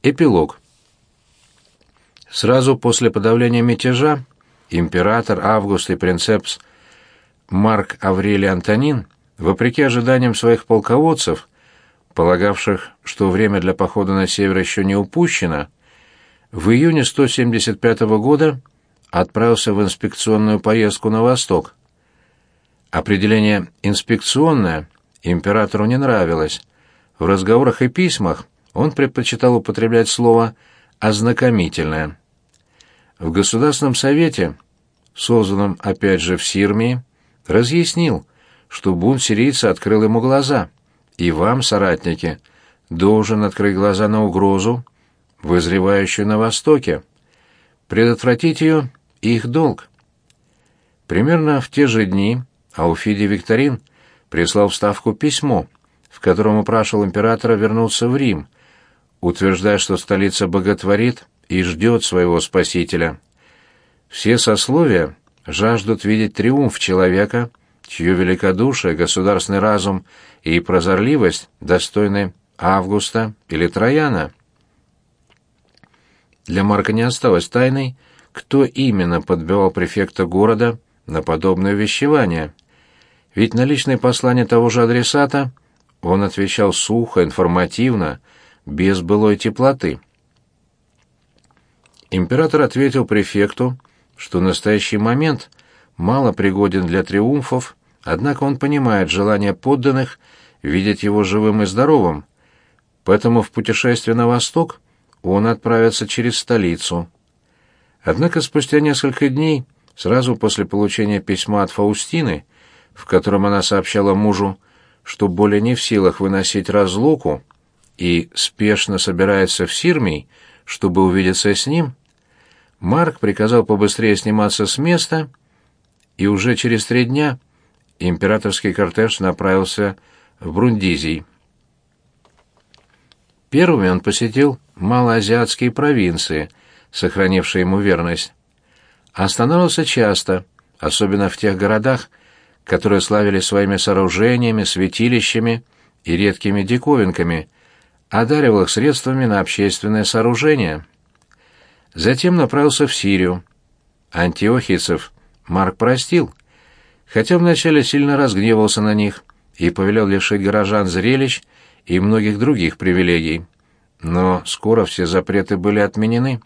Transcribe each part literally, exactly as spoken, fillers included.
Эпилог. Сразу после подавления мятежа император Август и принцепс Марк Аврелий Антонин, вопреки ожиданиям своих полководцев, полагавших, что время для похода на север еще не упущено, в июне сто семьдесят пятого года отправился в инспекционную поездку на восток. Определение «инспекционное» императору не нравилось. В разговорах и письмах он предпочитал употреблять слово «ознакомительное». В Государственном совете, созданном опять же в Сирмии, разъяснил, что бунт сирийца открыл ему глаза, и вам, соратники, должен открыть глаза на угрозу, вызревающую на Востоке. Предотвратить ее — их долг. Примерно в те же дни Ауфидий Викторин прислал в Ставку письмо, в котором упрашивал императора вернуться в Рим, утверждая, что столица боготворит и ждет своего спасителя. Все сословия жаждут видеть триумф человека, чье великодушие, государственный разум и прозорливость достойны Августа или Трояна. Для Марка не осталось тайной, кто именно подбивал префекта города на подобное увещевание. Ведь на личные послания того же адресата он отвечал сухо, информативно, без былой теплоты. Император ответил префекту, что настоящий момент мало пригоден для триумфов, однако он понимает желание подданных видеть его живым и здоровым, поэтому в путешествие на восток он отправится через столицу. Однако спустя несколько дней, сразу после получения письма от Фаустины, в котором она сообщала мужу, что более не в силах выносить разлуку и спешно собирается в Сирмий, чтобы увидеться с ним, Марк приказал побыстрее сниматься с места, и уже через три дня императорский кортеж направился в Брундизий. Первыми он посетил малоазиатские провинции, сохранившие ему верность. Останавливался часто, особенно в тех городах, которые славились своими сооружениями, святилищами и редкими диковинками, одаривал их средствами на общественное сооружение. Затем направился в Сирию. Антиохийцев Марк простил, хотя вначале сильно разгневался на них и повелел лишить горожан зрелищ и многих других привилегий. Но скоро все запреты были отменены.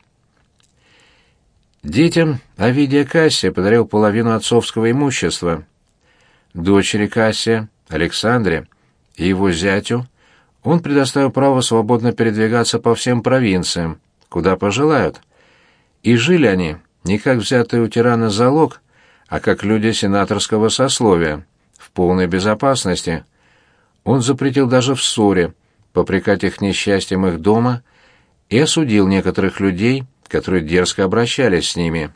Детям Овидия Кассия подарил половину отцовского имущества. Дочери Кассия, Александре и его зятю он предоставил право свободно передвигаться по всем провинциям, куда пожелают. И жили они не как взятые у тирана залог, а как люди сенаторского сословия, в полной безопасности. Он запретил даже в ссоре попрекать их несчастьем их дома и осудил некоторых людей, которые дерзко обращались с ними.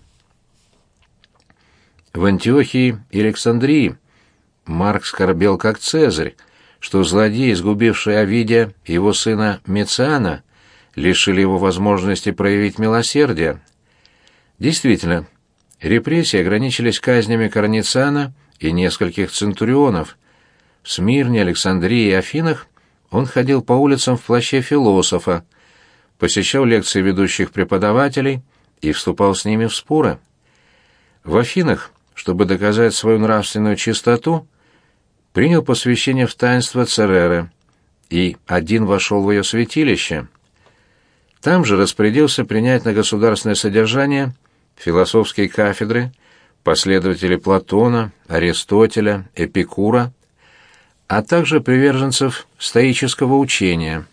В Антиохии и Александрии Марк скорбел как Цезарь, что злодеи, сгубившие Овидия и его сына Мециана, лишили его возможности проявить милосердие. Действительно, репрессии ограничились казнями Корнициана и нескольких центурионов. В Смирне, Александрии и Афинах он ходил по улицам в плаще философа, посещал лекции ведущих преподавателей и вступал с ними в споры. В Афинах, чтобы доказать свою нравственную чистоту, принял посвящение в таинство Цереры и один вошел в ее святилище. Там же распорядился принять на государственное содержание философские кафедры последователей Платона, Аристотеля, Эпикура, а также приверженцев стоического учения.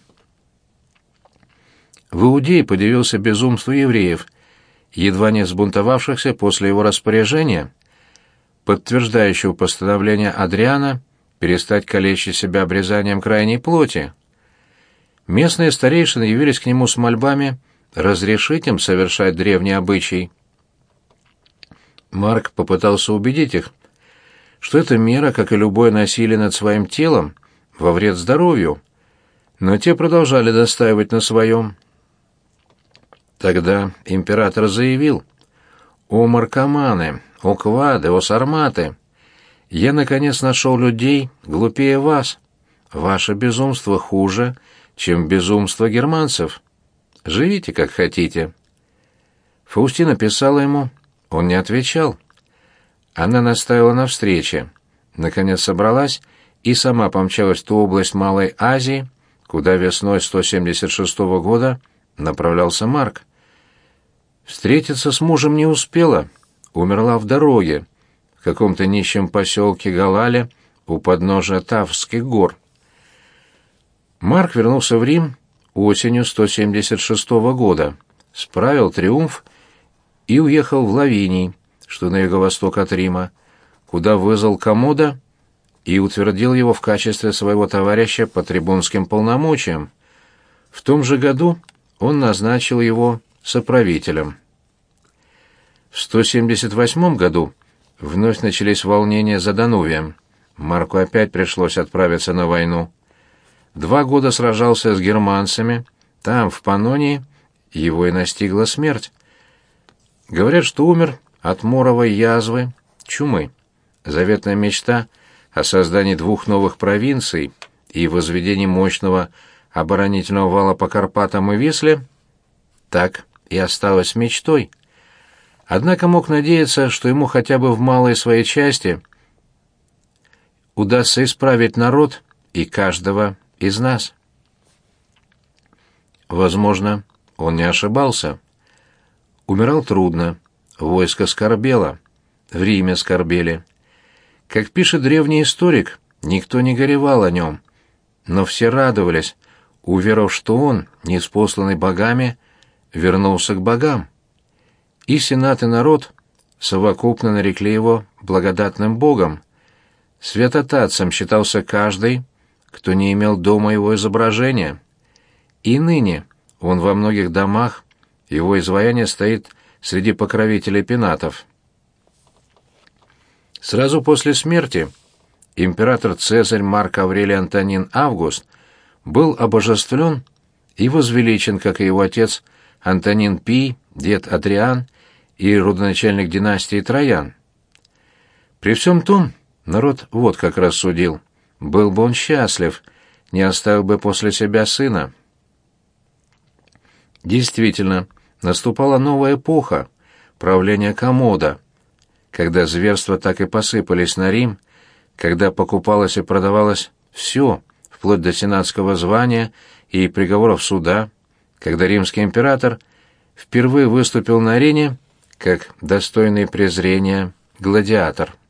В Иудее подивился безумству евреев, едва не взбунтовавшихся после его распоряжения, подтверждающего постановление Адриана перестать калечить себя обрезанием крайней плоти. Местные старейшины явились к нему с мольбами разрешить им совершать древний обычай. Марк попытался убедить их, что эта мера, как и любое насилие над своим телом, во вред здоровью, но те продолжали настаивать на своем. Тогда император заявил: «О маркоманы, о квады, о сарматы! Я, наконец, нашел людей глупее вас. Ваше безумство хуже, чем безумство германцев. Живите, как хотите». Фаустина писала ему, он не отвечал. Она настаивала на встрече, наконец собралась и сама помчалась в ту область Малой Азии, куда весной сто семьдесят шестого года направлялся Марк. Встретиться с мужем не успела, умерла в дороге, в каком-то нищем поселке Галале у подножия Таврских гор. Марк вернулся в Рим осенью сто семьдесят шестого года, справил триумф и уехал в Лавиний, что на юго-восток от Рима, куда вызвал Коммода и утвердил его в качестве своего товарища по трибунским полномочиям. В том же году он назначил его соправителем. В сто семьдесят восьмом году вновь начались волнения за Данувием. Марку опять пришлось отправиться на войну. Два года сражался с германцами, там, в Паннонии, его и настигла смерть. Говорят, что умер от моровой язвы, чумы. Заветная мечта о создании двух новых провинций и возведении мощного оборонительного вала по Карпатам и Висле так и осталась мечтой. Однако мог надеяться, что ему хотя бы в малой своей части удастся исправить народ и каждого из нас. Возможно, он не ошибался. Умирал трудно, войско скорбело, в Риме скорбели. Как пишет древний историк, никто не горевал о нем, но все радовались, уверовав, что он, ниспосланный богами, вернулся к богам. И сенат, и народ совокупно нарекли его благодатным богом. Святотатцем считался каждый, кто не имел дома его изображения. И ныне он во многих домах, его изваяние стоит среди покровителей пенатов. Сразу после смерти император Цезарь Марк Аврелий Антонин Август был обожествлен и возвеличен, как и его отец Антонин Пий, дед Адриан и родоначальник династии Троян. При всем том, народ вот как рассудил: был бы он счастлив, не оставил бы после себя сына. Действительно, наступала новая эпоха, правления Коммода, когда зверства так и посыпались на Рим, когда покупалось и продавалось все, вплоть до сенатского звания и приговоров суда, когда римский император впервые выступил на арене как достойный презрения гладиатор.